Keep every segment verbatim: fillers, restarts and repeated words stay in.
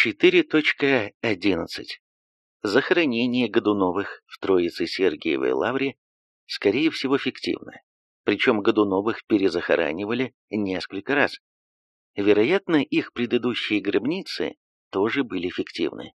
четыре точка одиннадцать. Захоронение Годуновых в Троице-Сергиевой лавре, скорее всего, фиктивно. Причем Годуновых перезахоранивали несколько раз. Вероятно, их предыдущие гробницы тоже были фиктивны.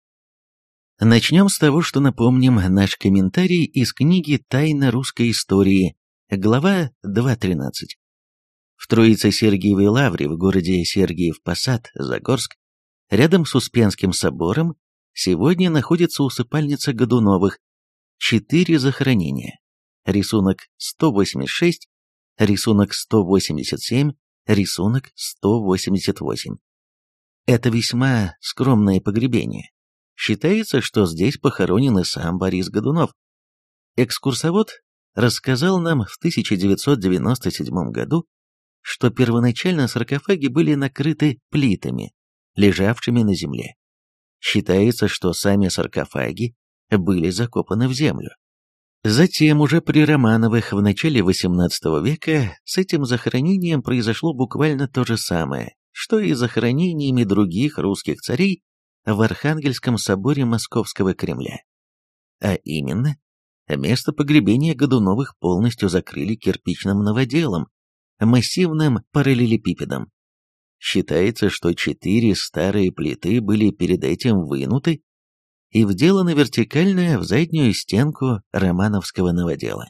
Начнем с того, что напомним наш комментарий из книги «Тайна русской истории», глава два тринадцать. В Троице-Сергиевой лавре в городе Сергиев-Посад, Загорск, рядом с Успенским собором, сегодня находится усыпальница Годуновых, четыре захоронения. Рисунок сто восемьдесят шесть, рисунок сто восемьдесят семь, рисунок сто восемьдесят восемь. Это весьма скромное погребение. Считается, что здесь похоронен и сам Борис Годунов. Экскурсовод рассказал нам в тысяча девятьсот девяносто седьмом году, что первоначально саркофаги были накрыты плитами, лежавшими на земле. Считается, что сами саркофаги были закопаны в землю. Затем, уже при Романовых в начале восемнадцатого века, с этим захоронением произошло буквально то же самое, что и с захоронениями других русских царей в Архангельском соборе Московского Кремля. А именно, место погребения Годуновых полностью закрыли кирпичным новоделом, массивным параллелепипедом. Считается, что четыре старые плиты были перед этим вынуты и вделаны вертикально в заднюю стенку романовского новодела.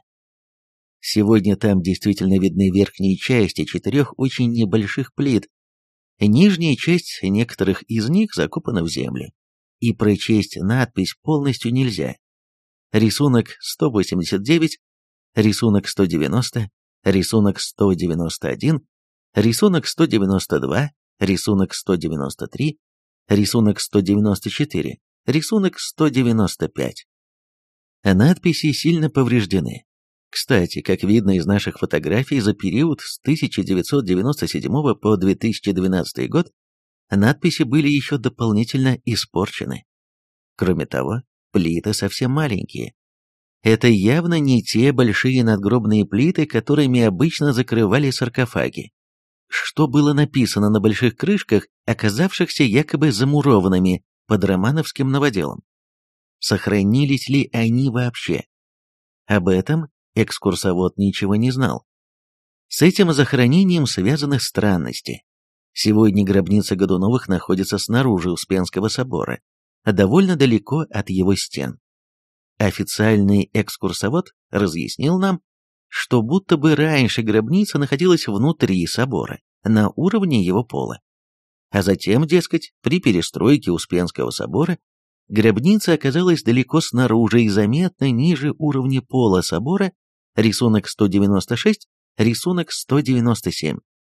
Сегодня там действительно видны верхние части четырех очень небольших плит. Нижняя часть некоторых из них закопана в землю, и прочесть надпись полностью нельзя. Рисунок сто восемьдесят девять, рисунок сто девяносто, рисунок сто девяносто один, рисунок сто девяносто два, рисунок сто девяносто три, рисунок сто девяносто четыре, рисунок сто девяносто пять. Надписи сильно повреждены. Кстати, как видно из наших фотографий, за период с тысяча девятьсот девяносто седьмого по две тысячи двенадцатый год надписи были еще дополнительно испорчены. Кроме того, плиты совсем маленькие. Это явно не те большие надгробные плиты, которыми обычно закрывали саркофаги. Что было написано на больших крышках, оказавшихся якобы замурованными под романовским новоделом? Сохранились ли они вообще? Об этом экскурсовод ничего не знал. С этим захоронением связаны странности. Сегодня гробница Годуновых находится снаружи Успенского собора, довольно далеко от его стен. Официальный экскурсовод разъяснил нам, что будто бы раньше гробница находилась внутри собора, на уровне его пола. А затем, дескать, при перестройке Успенского собора гробница оказалась далеко снаружи и заметно ниже уровня пола собора, рисунок сто девяносто шесть, рисунок сто девяносто семь.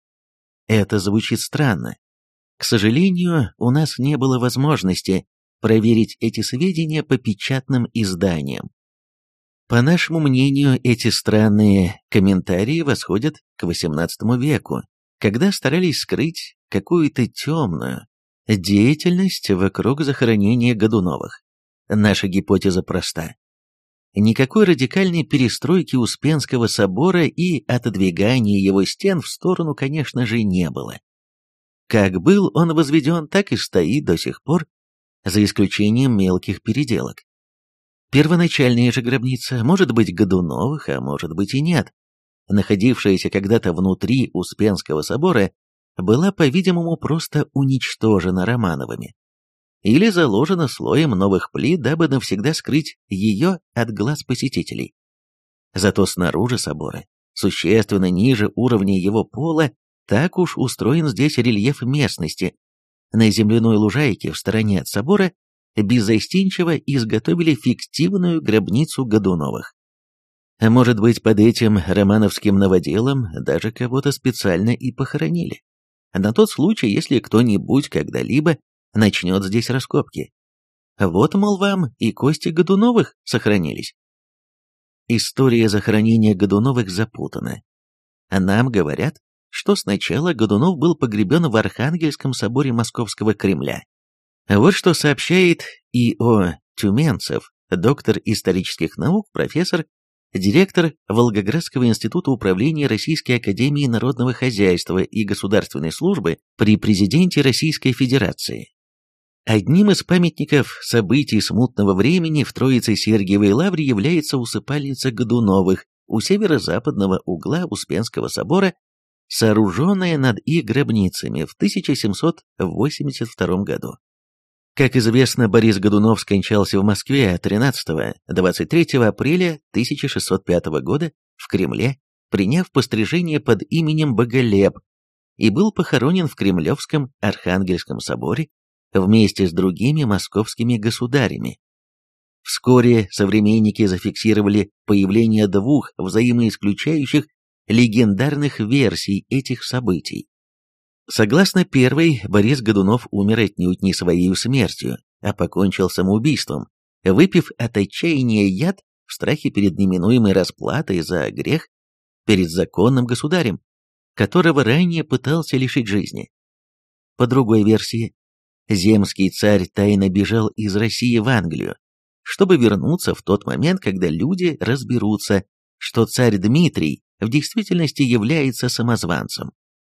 Это звучит странно. К сожалению, у нас не было возможности проверить эти сведения по печатным изданиям. По нашему мнению, эти странные комментарии восходят к восемнадцатому веку, когда старались скрыть какую-то темную деятельность вокруг захоронения Годуновых. Наша гипотеза проста. Никакой радикальной перестройки Успенского собора и отодвигания его стен в сторону, конечно же, не было. Как был он возведен, так и стоит до сих пор, за исключением мелких переделок. Первоначальная же гробница, может быть, Годуновых, а может быть и нет, находившаяся когда-то внутри Успенского собора, была, по-видимому, просто уничтожена Романовыми или заложена слоем новых плит, дабы навсегда скрыть ее от глаз посетителей. Зато снаружи собора, существенно ниже уровня его пола, так уж устроен здесь рельеф местности. На земляной лужайке в стороне от собора беззастенчиво изготовили фиктивную гробницу Годуновых. А может быть, под этим романовским новоделом даже кого-то специально и похоронили. На тот случай, если кто-нибудь когда-либо начнет здесь раскопки. Вот, мол, вам и кости Годуновых сохранились. История захоронения Годуновых запутана. Нам говорят, что сначала Годунов был погребен в Архангельском соборе Московского Кремля. Вот что сообщает И О Тюменцев, доктор исторических наук, профессор, директор Волгоградского института управления Российской академии народного хозяйства и государственной службы при президенте Российской Федерации. Одним из памятников событий смутного времени в Троице-Сергиевой лавре является усыпальница Годуновых у северо-западного угла Успенского собора, сооруженная над их гробницами в тысяча семьсот восемьдесят втором году. Как известно, Борис Годунов скончался в Москве тринадцатого-двадцать третьего апреля тысяча шестьсот пятого года в Кремле, приняв пострижение под именем Боголеп, и был похоронен в Кремлевском Архангельском соборе вместе с другими московскими государями. Вскоре современники зафиксировали появление двух взаимоисключающих легендарных версий этих событий. Согласно первой, Борис Годунов умер отнюдь не своей смертью, а покончил самоубийством, выпив от отчаяния яд в страхе перед неминуемой расплатой за грех перед законным государем, которого ранее пытался лишить жизни. По другой версии, земский царь тайно бежал из России в Англию, чтобы вернуться в тот момент, когда люди разберутся, что царь Дмитрий в действительности является самозванцем.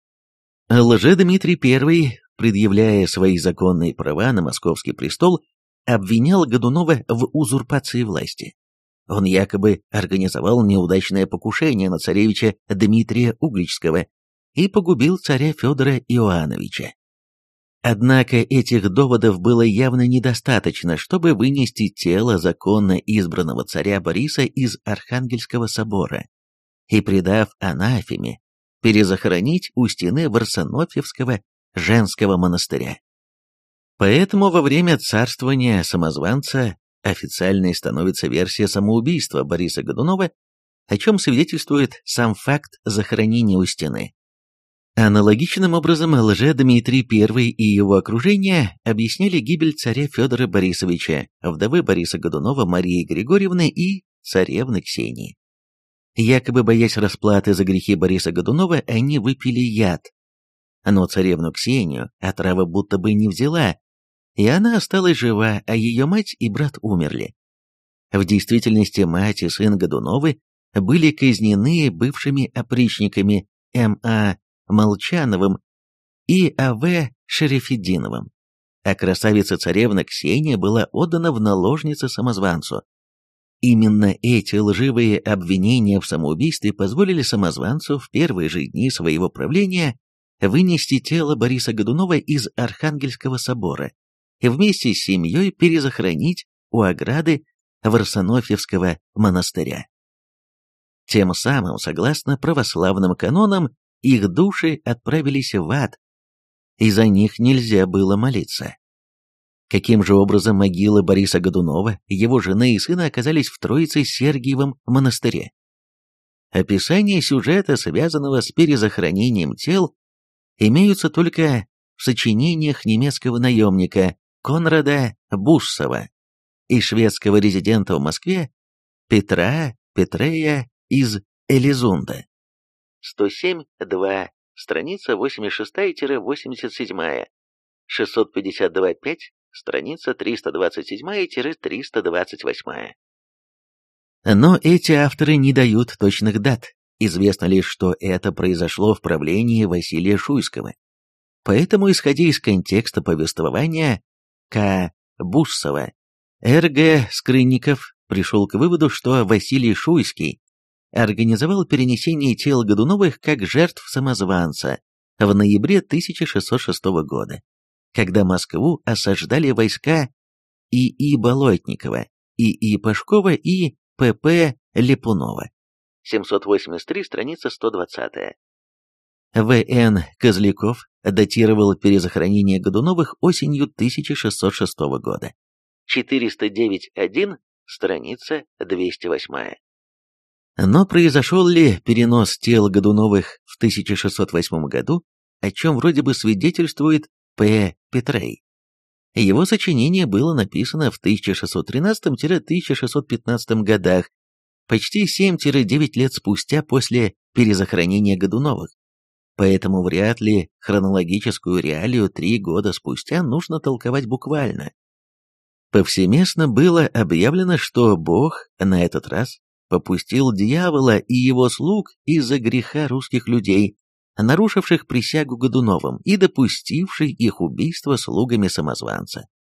Лже-Дмитрий I, предъявляя свои законные права на московский престол, обвинял Годунова в узурпации власти. Он якобы организовал неудачное покушение на царевича Дмитрия Угличского и погубил царя Федора Иоановича. Однако этих доводов было явно недостаточно, чтобы вынести тело законно избранного царя Бориса из Архангельского собора и, предав анафеме, перезахоронить у стены Варсонофьевского женского монастыря. Поэтому во время царствования самозванца официальной становится версия самоубийства Бориса Годунова, о чем свидетельствует сам факт захоронения у стены. Аналогичным образом Лже-Дмитрий I и его окружение объясняли гибель царя Федора Борисовича, вдовы Бориса Годунова Марии Григорьевны и царевны Ксении. Якобы боясь расплаты за грехи Бориса Годунова, они выпили яд. Но царевну Ксению отрава будто бы не взяла, и она осталась жива, а ее мать и брат умерли. В действительности мать и сын Годуновы были казнены бывшими опричниками М А Молчановым и А В Шерефеддиновым, а красавица-царевна Ксения была отдана в наложницы самозванцу. Именно эти лживые обвинения в самоубийстве позволили самозванцу в первые же дни своего правления вынести тело Бориса Годунова из Архангельского собора и вместе с семьей перезахоронить у ограды Варсонофьевского монастыря. Тем самым, согласно православным канонам, их души отправились в ад, и за них нельзя было молиться. Каким же образом могилы Бориса Годунова, его жены и сына оказались в Троице-Сергиевом монастыре? Описание сюжета, связанного с перезахоронением тел, имеются только в сочинениях немецкого наемника Конрада Буссова и шведского резидента в Москве Петра Петрея из Элизунда. сто семь два, страница восемьдесят шесть - восемьдесят семь, шестьсот пятьдесят два пять, страница триста двадцать семь - триста двадцать восемь. Но эти авторы не дают точных дат. Известно лишь, что это произошло в правлении Василия Шуйского. Поэтому, исходя из контекста повествования К. Буссова, Р Г Скрынников пришел к выводу, что Василий Шуйский организовал перенесение тел Годуновых как жертв самозванца в ноябре тысяча шестьсот шестого года, когда Москву осаждали войска И И Болотникова, И И Пашкова и П П Липунова. семьсот восемьдесят три, страница сто двадцать. В Н Козляков датировал перезахоронение Годуновых осенью тысяча шестьсот шестого года. четыреста девять один, страница двести восемь. Но произошел ли перенос тел Годуновых в тысяча шестьсот восьмом году, о чем вроде бы свидетельствует П. Петрей? Его сочинение было написано в тысяча шестьсот тринадцатом — тысяча шестьсот пятнадцатом годах, почти семь-девять лет спустя после перезахоронения Годуновых. Поэтому вряд ли хронологическую реалию три года спустя нужно толковать буквально. Повсеместно было объявлено, что Бог на этот раз попустил дьявола и его слуг из-за греха русских людей, нарушивших присягу Годуновым и допустивших их убийство слугами самозванца.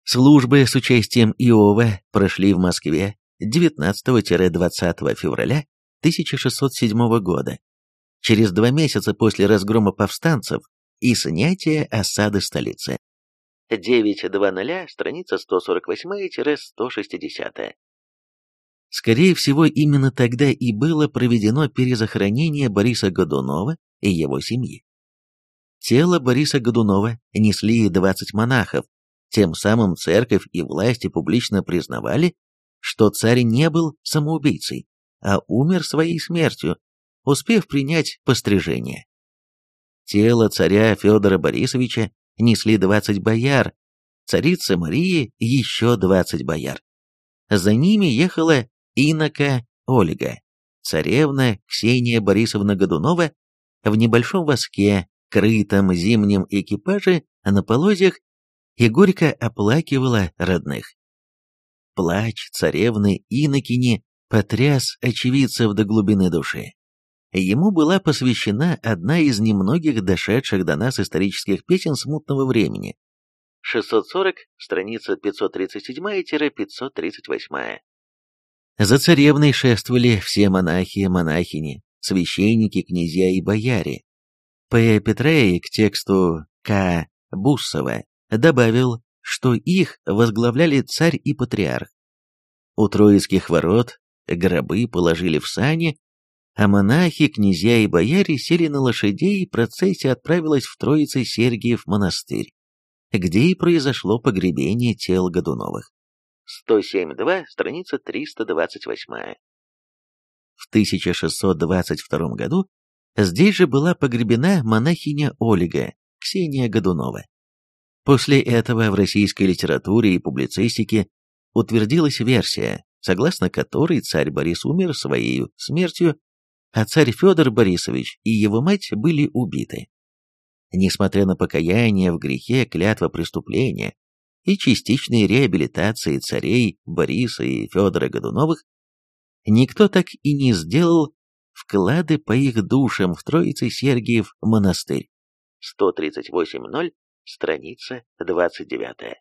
Службы с участием Иова прошли в Москве девятнадцатого-двадцатого февраля тысяча шестьсот седьмого года, через два месяца после разгрома повстанцев и снятия осады столицы. девять двадцать, страница сто сорок восемь — сто шестьдесят. Скорее всего, именно тогда и было проведено перезахоронение Бориса Годунова и его семьи. Тело Бориса Годунова несли двадцать монахов, тем самым церковь и власти публично признавали, что царь не был самоубийцей, а умер своей смертью, успев принять пострижение. Тело царя Федора Борисовича несли двадцать бояр, царицы Марии еще двадцать бояр. За ними ехала инока Ольга, царевна Ксения Борисовна Годунова в небольшом воске, крытом зимнем экипаже на полозьях, и горько оплакивала родных. Плач царевны инокини потряс очевидцев до глубины души. Ему была посвящена одна из немногих дошедших до нас исторических песен смутного времени. шестьсот сорок, страница пятьсот тридцать семь — пятьсот тридцать восемь. За царевной шествовали все монахи, монахини, священники, князья и бояре. П. Петреи к тексту К. Буссова добавил, что их возглавляли царь и патриарх. У Троицких ворот гробы положили в сани, а монахи, князья и бояре сели на лошадей, и процессия отправилась в Троице-Сергиев монастырь, где и произошло погребение тел Годуновых. сто семь два, страница триста двадцать восемь. В тысяча шестьсот двадцать втором году здесь же была погребена монахиня Ольга, Ксения Годунова. После этого в российской литературе и публицистике утвердилась версия, согласно которой царь Борис умер своей смертью, а царь Федор Борисович и его мать были убиты. Несмотря на покаяние в грехе, клятва преступления и частичной реабилитации царей Бориса и Федора Годуновых, никто так и не сделал вклады по их душам в Троице-Сергиев монастырь. сто тридцать восемь ноль, страница двадцать девять.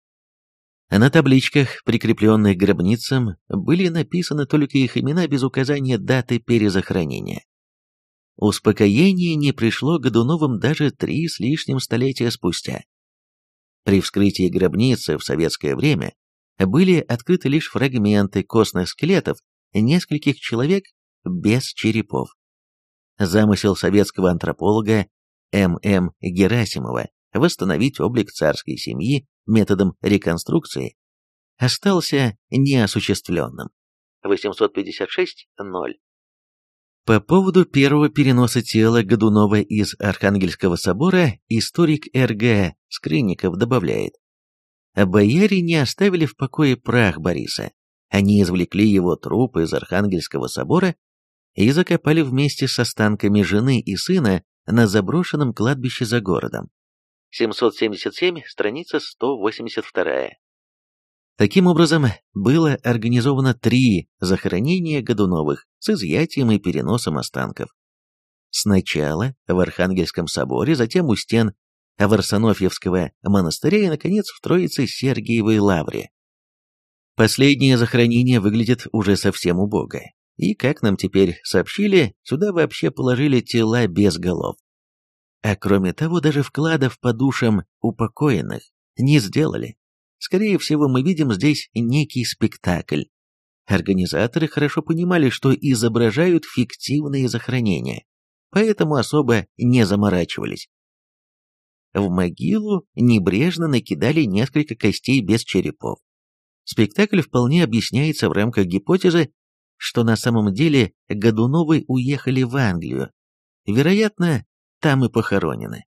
На табличках, прикрепленных к гробницам, были написаны только их имена без указания даты перезахоронения. Успокоение не пришло Годуновым даже три с лишним столетия спустя. При вскрытии гробницы в советское время были открыты лишь фрагменты костных скелетов нескольких человек без черепов. Замысел советского антрополога М М Герасимова восстановить облик царской семьи методом реконструкции остался неосуществленным. восемьсот пятьдесят шесть ноль. По поводу первого переноса тела Годунова из Архангельского собора историк Р Г Скрынников добавляет: «Бояре не оставили в покое прах Бориса. Они извлекли его труп из Архангельского собора и закопали вместе с останками жены и сына на заброшенном кладбище за городом». семьсот семьдесят семь, страница сто восемьдесят два. Таким образом, было организовано три захоронения Годуновых с изъятием и переносом останков. Сначала в Архангельском соборе, затем у стен Варсонофьевского монастыря и, наконец, в Троице-Сергиевой лавре. Последнее захоронение выглядит уже совсем убого, и, как нам теперь сообщили, сюда вообще положили тела без голов. А кроме того, даже вкладов по душам упокоенных не сделали. Скорее всего, мы видим здесь некий спектакль. Организаторы хорошо понимали, что изображают фиктивные захоронения, поэтому особо не заморачивались. В могилу небрежно накидали несколько костей без черепов. Спектакль вполне объясняется в рамках гипотезы, что на самом деле Годуновы уехали в Англию. Вероятно, там и похоронены.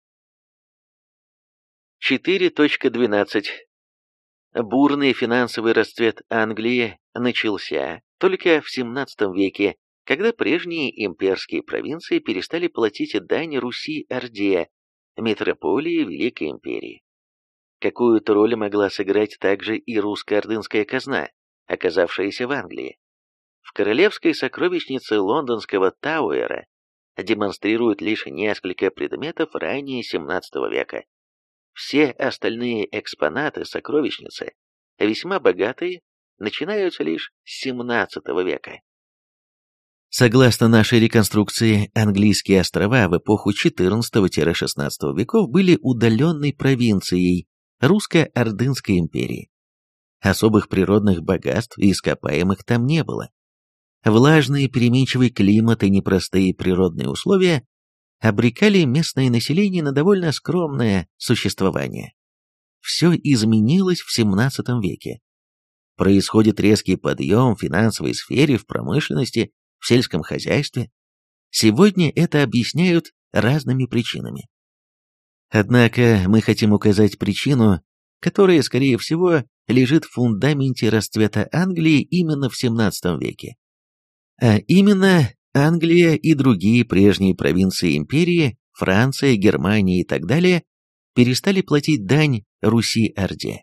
четыре двенадцать. Бурный финансовый расцвет Англии начался только в семнадцатом веке, когда прежние имперские провинции перестали платить дань Руси-Орде, метрополии Великой империи. Какую-то роль могла сыграть также и русско-ордынская казна, оказавшаяся в Англии. В королевской сокровищнице лондонского Тауэра демонстрируют лишь несколько предметов ранее семнадцатого века. Все остальные экспонаты сокровищницы, весьма богатые, начинаются лишь с семнадцатого века. Согласно нашей реконструкции, английские острова в эпоху четырнадцатого-шестнадцатого веков были удаленной провинцией русско-ордынской империи. Особых природных богатств и ископаемых там не было. Влажный переменчивый климат и непростые природные условия обрекали местное население на довольно скромное существование. Все изменилось в семнадцатом веке. Происходит резкий подъем в финансовой сфере, в промышленности, в сельском хозяйстве. Сегодня это объясняют разными причинами. Однако мы хотим указать причину, которая, скорее всего, лежит в фундаменте расцвета Англии именно в семнадцатом веке. А именно, Англия и другие прежние провинции империи, Франция, Германия и так далее, перестали платить дань Руси-Орде.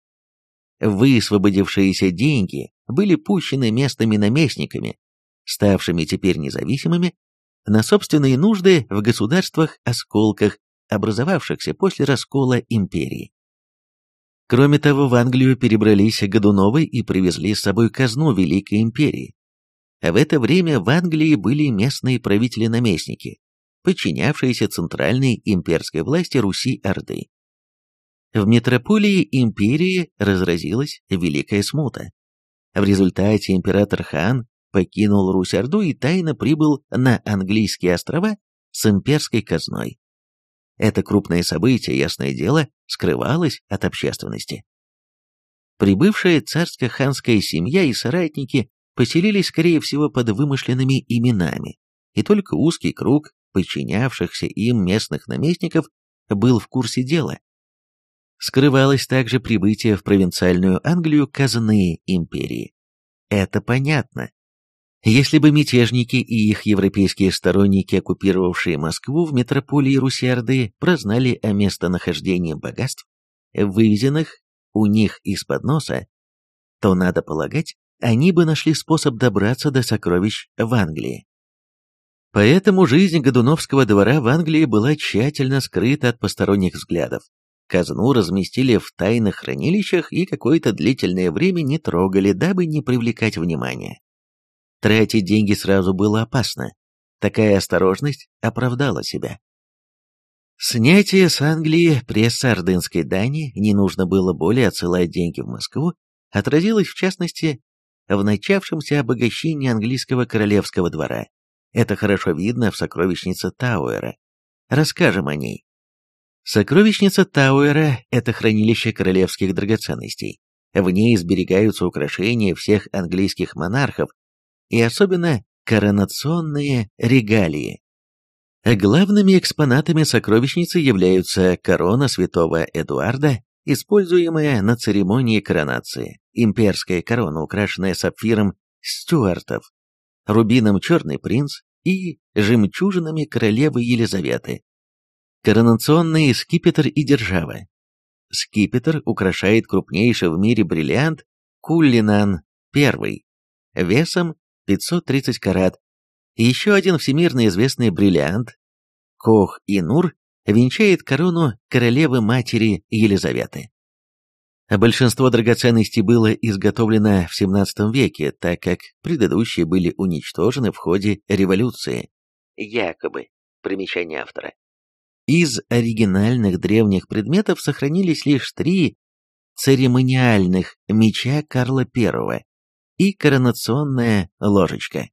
Высвободившиеся деньги были пущены местными наместниками, ставшими теперь независимыми, на собственные нужды в государствах-осколках, образовавшихся после раскола империи. Кроме того, в Англию перебрались Годуновы и привезли с собой казну Великой империи. В это время в Англии были местные правители-наместники, подчинявшиеся центральной имперской власти Руси-Орды. В метрополии империи разразилась Великая Смута. В результате император Хан покинул Русь-Орду и тайно прибыл на английские острова с имперской казной. Это крупное событие, ясное дело, скрывалось от общественности. Прибывшая царско-ханская семья и соратники поселились, скорее всего, под вымышленными именами, и только узкий круг подчинявшихся им местных наместников был в курсе дела. Скрывалось также прибытие в провинциальную Англию казны империи. Это понятно. Если бы мятежники и их европейские сторонники, оккупировавшие Москву в метрополии Руси-Орды, прознали о местонахождении богатств, вывезенных у них из-под носа, то, надо полагать, они бы нашли способ добраться до сокровищ в Англии. Поэтому жизнь Годуновского двора в Англии была тщательно скрыта от посторонних взглядов. Казну разместили в тайных хранилищах и какое-то длительное время не трогали, дабы не привлекать внимания. Тратить деньги сразу было опасно. Такая осторожность оправдала себя. Снятие с Англии пресс-ордынской дани, не нужно было более отсылать деньги в Москву, отразилось в частности в начавшемся обогащении английского королевского двора. Это хорошо видно в сокровищнице Тауэра. Расскажем о ней. Сокровищница Тауэра – это хранилище королевских драгоценностей. В ней сберегаются украшения всех английских монархов, и особенно коронационные регалии. Главными экспонатами сокровищницы являются корона святого Эдуарда, используемая на церемонии коронации, имперская корона, украшенная сапфиром Стюартов, рубином Черный принц и жемчужинами королевы Елизаветы. Коронационный скипетр и держава. Скипетр украшает крупнейший в мире бриллиант Куллинан I, весом пятьсот тридцать карат. Еще один всемирно известный бриллиант Кох-и-Нур венчает корону королевы-матери Елизаветы. Большинство драгоценностей было изготовлено в семнадцатом веке, так как предыдущие были уничтожены в ходе революции. Якобы. Примечание автора. Из оригинальных древних предметов сохранились лишь три церемониальных меча Карла Первого и коронационная ложечка.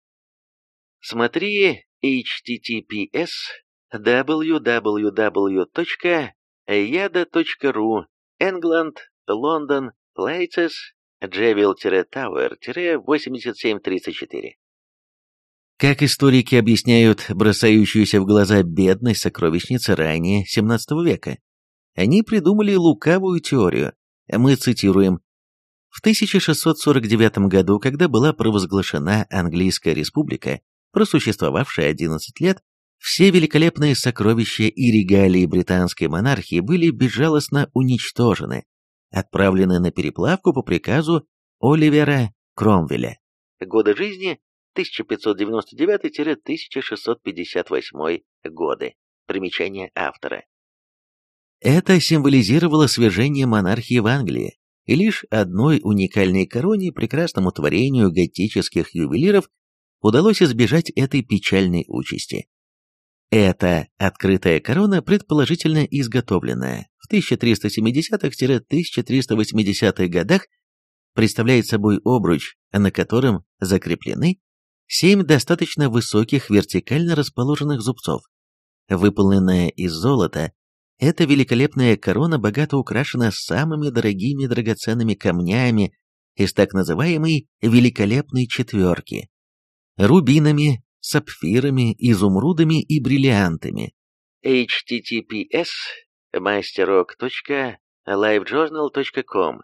Смотри эйч ти ти пи эс дабл ю дабл ю дабл ю точка яда точка ру England, London, Places, Джевил-Тауэр-восемьдесят семь тридцать четыре. Как историки объясняют бросающуюся в глаза бедность сокровищницы ранее семнадцатого века? Они придумали лукавую теорию. Мы цитируем: в тысяча шестьсот сорок девятом году, когда была провозглашена Английская республика, просуществовавшая одиннадцать лет, все великолепные сокровища и регалии британской монархии были безжалостно уничтожены, отправлены на переплавку по приказу Оливера Кромвеля. Годы жизни тысяча пятьсот девяносто девятый — тысяча шестьсот пятьдесят восьмой годы. Примечание автора. Это символизировало свержение монархии в Англии, и лишь одной уникальной короне, прекрасному творению готических ювелиров, удалось избежать этой печальной участи. Эта открытая корона, предположительно изготовленная в тысяча триста семидесятых — тысяча триста восьмидесятых годах, представляет собой обруч, на котором закреплены семь достаточно высоких вертикально расположенных зубцов. Выполненная из золота, эта великолепная корона богато украшена самыми дорогими драгоценными камнями из так называемой «великолепной четверки» — рубинами, сапфирами, изумрудами и бриллиантами. эйч ти ти пи эс мастерок точка лайвджорнал точка ком.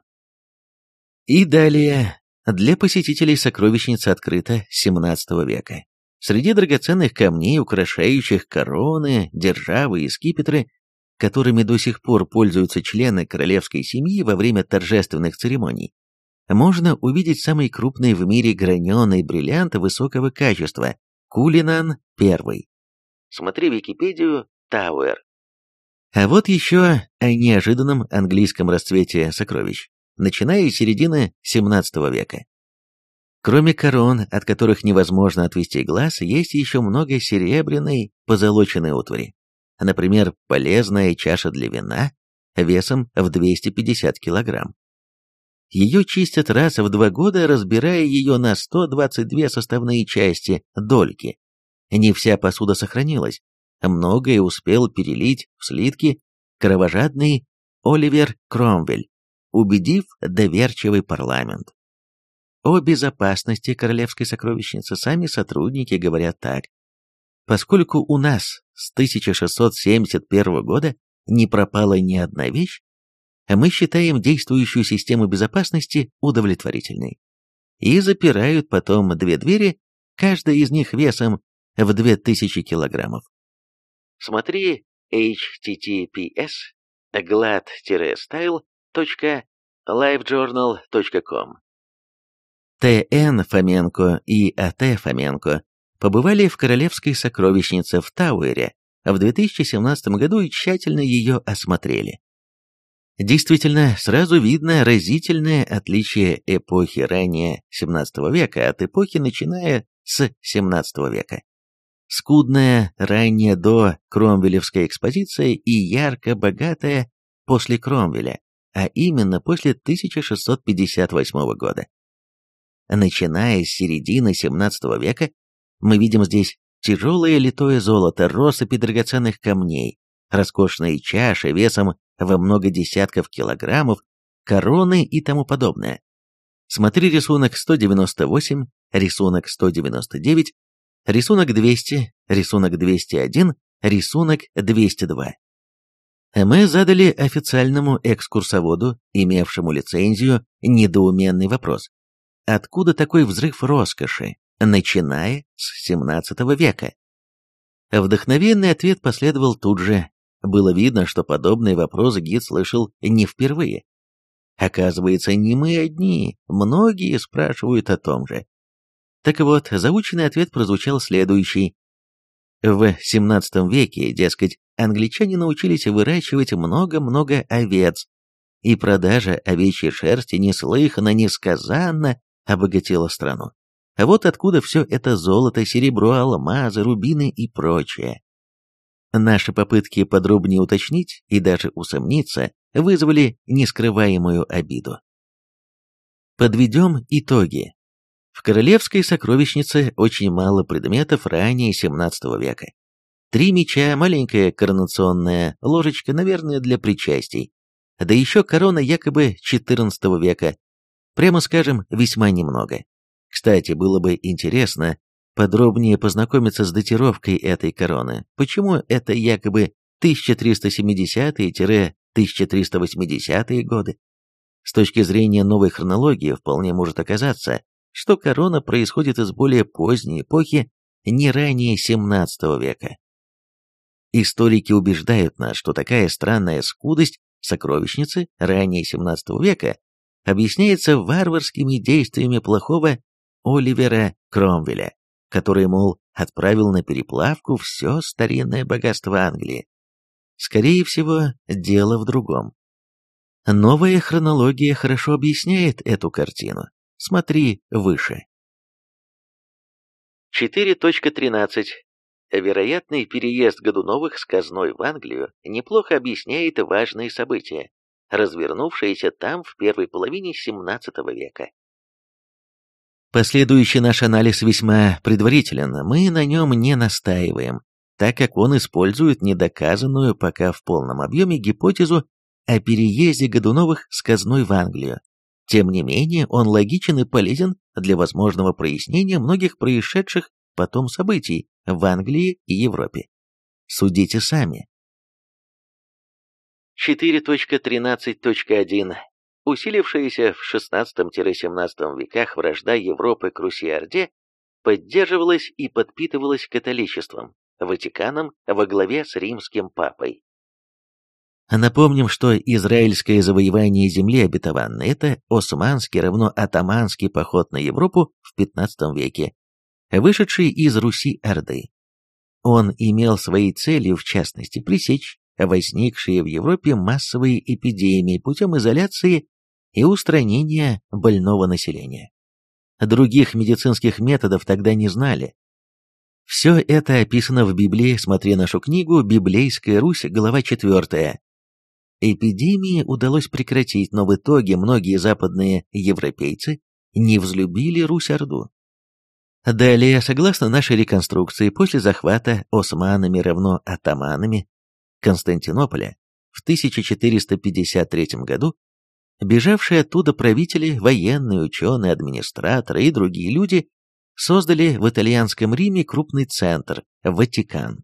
И далее, для посетителей сокровищница открыта с семнадцатого века. Среди драгоценных камней, украшающих короны, державы и скипетры, которыми до сих пор пользуются члены королевской семьи во время торжественных церемоний, можно увидеть самый крупный в мире граненый бриллиант высокого качества – Кулинан один. Смотри Википедию Тауэр. А вот еще о неожиданном английском расцвете сокровищ, начиная с середины семнадцатого века. Кроме корон, от которых невозможно отвести глаз, есть еще много серебряной позолоченной утвари. Например, полезная чаша для вина весом в двести пятьдесят килограмм. Ее чистят раз в два года, разбирая ее на сто двадцать две составные части, дольки. Не вся посуда сохранилась, многое успел перелить в слитки кровожадный Оливер Кромвель, убедив доверчивый парламент. О безопасности королевской сокровищницы сами сотрудники говорят так. Поскольку у нас с тысяча шестьсот семьдесят первого года не пропала ни одна вещь, мы считаем действующую систему безопасности удовлетворительной. И запирают потом две двери, каждая из них весом в две тысячи килограммов. Смотри эйч ти ти пи эс glad-style точка лайвджорнал точка ком. Т Н Фоменко и А Т Фоменко побывали в королевской сокровищнице в Тауэре в две тысячи семнадцатом году и тщательно ее осмотрели. Действительно, сразу видно разительное отличие эпохи ранее семнадцатого века от эпохи, начиная с семнадцатого века. Скудная ранее до кромвелевская экспозиция и ярко-богатая после Кромвеля, а именно после тысяча шестьсот пятьдесят восьмого года. Начиная с середины семнадцатого века, мы видим здесь тяжелое литое золото, россыпи драгоценных камней, роскошные чаши весом во много десятков килограммов, короны и тому подобное. Смотри рисунок сто девяносто восемь, рисунок сто девяносто девять, рисунок двести, рисунок двести один, рисунок двести два. Мы задали официальному экскурсоводу, имевшему лицензию, недоуменный вопрос. Откуда такой взрыв роскоши, начиная с семнадцатого века? Вдохновенный ответ последовал тут же. Было видно, что подобный вопрос гид слышал не впервые. Оказывается, не мы одни, многие спрашивают о том же. Так вот, заученный ответ прозвучал следующий. В семнадцатом веке, дескать, англичане научились выращивать много-много овец, и продажа овечьей шерсти неслыханно, несказанно обогатила страну. А вот откуда все это золото, серебро, алмазы, рубины и прочее. Наши попытки подробнее уточнить и даже усомниться вызвали нескрываемую обиду. Подведем итоги. В королевской сокровищнице очень мало предметов ранее семнадцатого века. Три меча, маленькая коронационная ложечка, наверное, для причастий, да еще корона якобы четырнадцатого века. Прямо скажем, весьма немного. Кстати, было бы интересно подробнее познакомиться с датировкой этой короны. Почему это якобы тысяча триста семидесятые — тысяча триста восьмидесятые годы? С точки зрения новой хронологии вполне может оказаться, что корона происходит из более поздней эпохи, не ранее семнадцатого века. Историки убеждают нас, что такая странная скудость сокровищницы ранее семнадцатого века объясняется варварскими действиями плохого Оливера Кромвеля, который, мол, отправил на переплавку все старинное богатство Англии. Скорее всего, дело в другом. Новая хронология хорошо объясняет эту картину. Смотри выше. четыре точка тринадцать. Вероятный переезд Годуновых с казной в Англию неплохо объясняет важные события, развернувшиеся там в первой половине семнадцатого века. Последующий наш анализ весьма предварителен, мы на нем не настаиваем, так как он использует недоказанную пока в полном объеме гипотезу о переезде Годуновых с казной в Англию. Тем не менее, он логичен и полезен для возможного прояснения многих происшедших потом событий в Англии и Европе. Судите сами. четыре точка тринадцать точка один. Усилившаяся в шестнадцатом-семнадцатом веках вражда Европы к Руси-Орде поддерживалась и подпитывалась католичеством, Ватиканом во главе с римским папой. Напомним, что израильское завоевание земли обетованной – это османский равно атаманский поход на Европу в пятнадцатом веке, вышедший из Руси-Орды. Он имел своей целью, в частности, пресечь возникшие в Европе массовые эпидемии путем изоляции и устранения больного населения. Других медицинских методов тогда не знали. Все это описано в Библии, смотри нашу книгу «Библейская Русь», глава четвертая. Эпидемии удалось прекратить, но в итоге многие западные европейцы не взлюбили Русь-Орду. Далее, согласно нашей реконструкции, после захвата османами равно атаманами Константинополя в тысяча четыреста пятьдесят третьем году, бежавшие оттуда правители, военные, ученые, администраторы и другие люди создали в итальянском Риме крупный центр – Ватикан.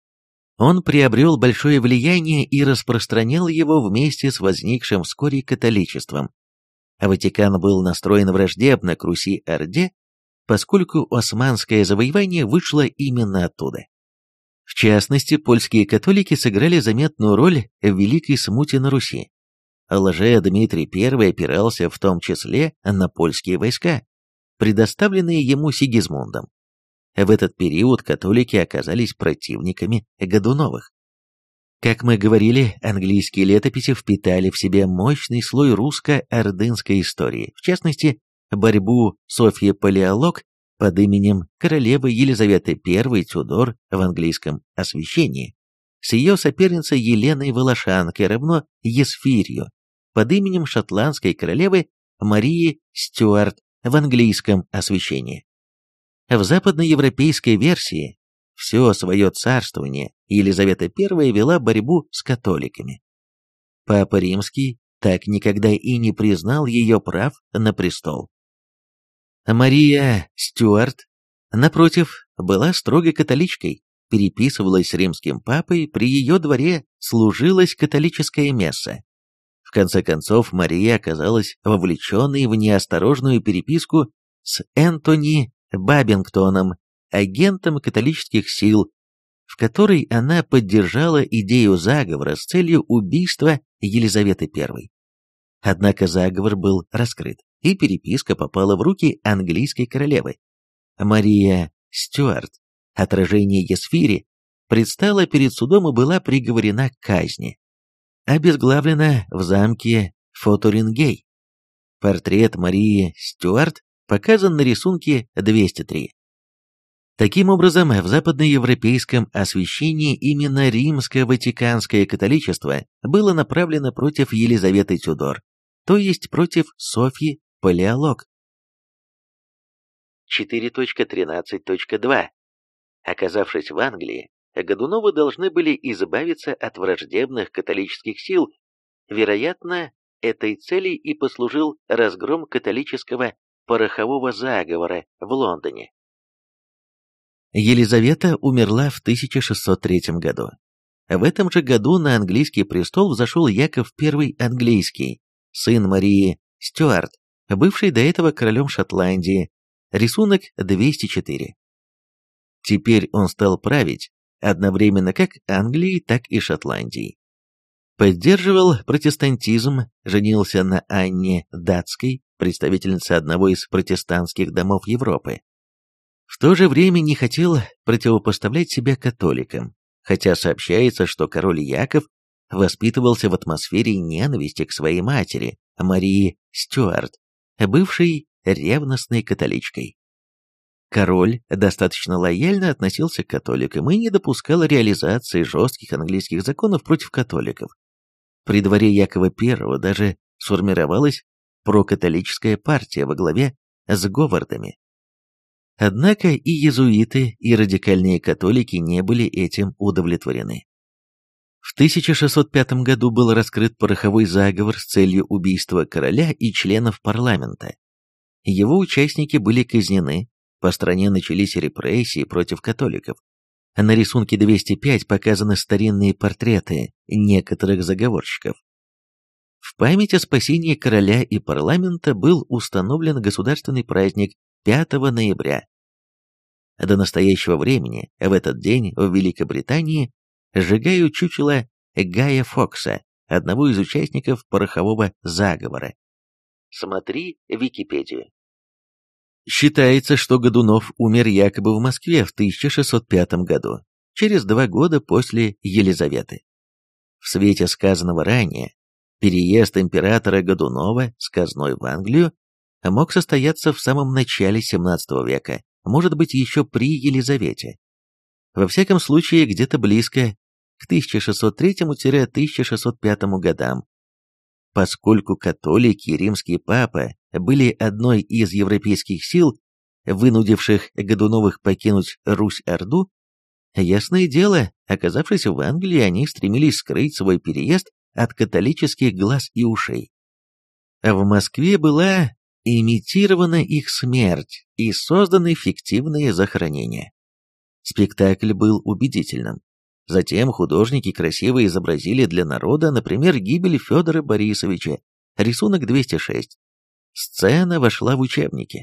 Он приобрел большое влияние и распространял его вместе с возникшим вскоре католичеством. А Ватикан был настроен враждебно к Руси-Орде, поскольку османское завоевание вышло именно оттуда. В частности, польские католики сыграли заметную роль в Великой Смуте на Руси. Лже-Дмитрий Первый опирался в том числе на польские войска, предоставленные ему Сигизмундом. В этот период католики оказались противниками Годуновых. Как мы говорили, английские летописи впитали в себя мощный слой русско-ордынской истории, в частности, борьбу Софьи Палеолог под именем королевы Елизаветы Первой Тюдор в английском освящении с ее соперницей Еленой Волошанкой равно Есфирью под именем шотландской королевы Марии Стюарт в английском освящении. В западноевропейской версии все свое царствование Елизавета Первая вела борьбу с католиками. Папа Римский так никогда и не признал ее прав на престол. Мария Стюарт, напротив, была строгой католичкой, переписывалась с римским папой, при ее дворе служилась католическая месса. В конце концов, Мария оказалась вовлеченной в неосторожную переписку с Энтони Бабингтоном, агентом католических сил, в которой она поддержала идею заговора с целью убийства Елизаветы Первой. Однако заговор был раскрыт, и переписка попала в руки английской королевы. Мария Стюарт, отражение Есфири, предстала перед судом и была приговорена к казни. Обезглавлена в замке Фоторингей. Портрет Марии Стюарт показан на рисунке двести три. Таким образом, в западноевропейском освящении именно римско-ватиканское католичество было направлено против Елизаветы Тюдор, то есть против Софьи Палеолог. четыре точка тринадцать точка два. Оказавшись в Англии, Годуновы должны были избавиться от враждебных католических сил. Вероятно, этой целью и послужил разгром католического порохового заговора в Лондоне. Елизавета умерла в тысяча шестьсот третьем году. В этом же году на английский престол взошел Яков Первый английский, сын Марии Стюарт, бывший до этого королем Шотландии, рисунок двести четыре. Теперь он стал править одновременно как Англией, так и Шотландией. Поддерживал протестантизм, женился на Анне Датской, представительнице одного из протестантских домов Европы. В то же время не хотел противопоставлять себя католикам, хотя сообщается, что король Яков воспитывался в атмосфере ненависти к своей матери, Марии Стюарт, бывшей ревностной католичкой. Король достаточно лояльно относился к католикам и не допускал реализации жестких английских законов против католиков. При дворе Якова Первого даже сформировалась прокатолическая партия во главе с Говардами. Однако и иезуиты, и радикальные католики не были этим удовлетворены. В тысяча шестьсот пятом году был раскрыт пороховой заговор с целью убийства короля и членов парламента. Его участники были казнены, по стране начались репрессии против католиков. На рисунке двести пять показаны старинные портреты некоторых заговорщиков. В память о спасении короля и парламента был установлен государственный праздник пятого ноября. До настоящего времени в этот день в Великобритании сжигают чучело Гая Фокса, одного из участников порохового заговора. Смотри Википедию. Считается, что Годунов умер якобы в Москве в тысяча шестьсот пятом году, через два года после Елизаветы. В свете сказанного ранее, переезд императора Годунова с казной в Англию мог состояться в самом начале семнадцатого века, может быть, еще при Елизавете. Во всяком случае, где-то близко к тысяча шестьсот третьему — тысяча шестьсот пятому годам. Поскольку католики и римский папа были одной из европейских сил, вынудивших Годуновых покинуть Русь-Орду, ясное дело, оказавшись в Англии, они стремились скрыть свой переезд от католических глаз и ушей. В Москве была имитирована их смерть и созданы фиктивные захоронения. Спектакль был убедительным. Затем художники красиво изобразили для народа, например, гибель Федора Борисовича, рисунок двести шесть. Сцена вошла в учебники.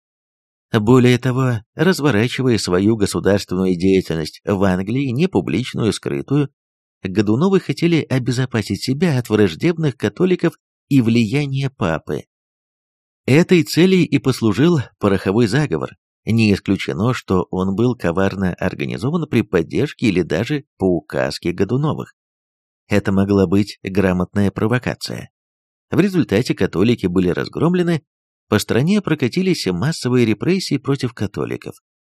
Более того, разворачивая свою государственную деятельность в Англии, не публичную, скрытую, Годуновы хотели обезопасить себя от враждебных католиков и влияния папы. Этой цели и послужил пороховой заговор. Не исключено, что он был коварно организован при поддержке или даже по указке Годуновых. Это могла быть грамотная провокация. В результате католики были разгромлены, по стране прокатились массовые репрессии против католиков.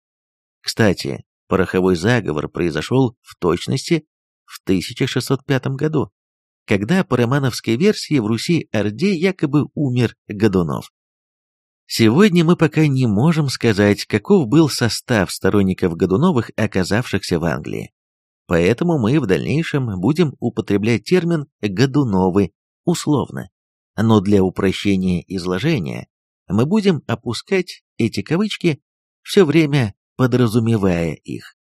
Кстати, пороховой заговор произошел в точности в тысяча шестьсот пятом году, когда по романовской версии в Руси-Орде якобы умер Годунов. Сегодня мы пока не можем сказать, каков был состав сторонников Годуновых, оказавшихся в Англии. Поэтому мы в дальнейшем будем употреблять термин «Годуновы» условно. Но для упрощения изложения мы будем опускать эти кавычки, все время подразумевая их.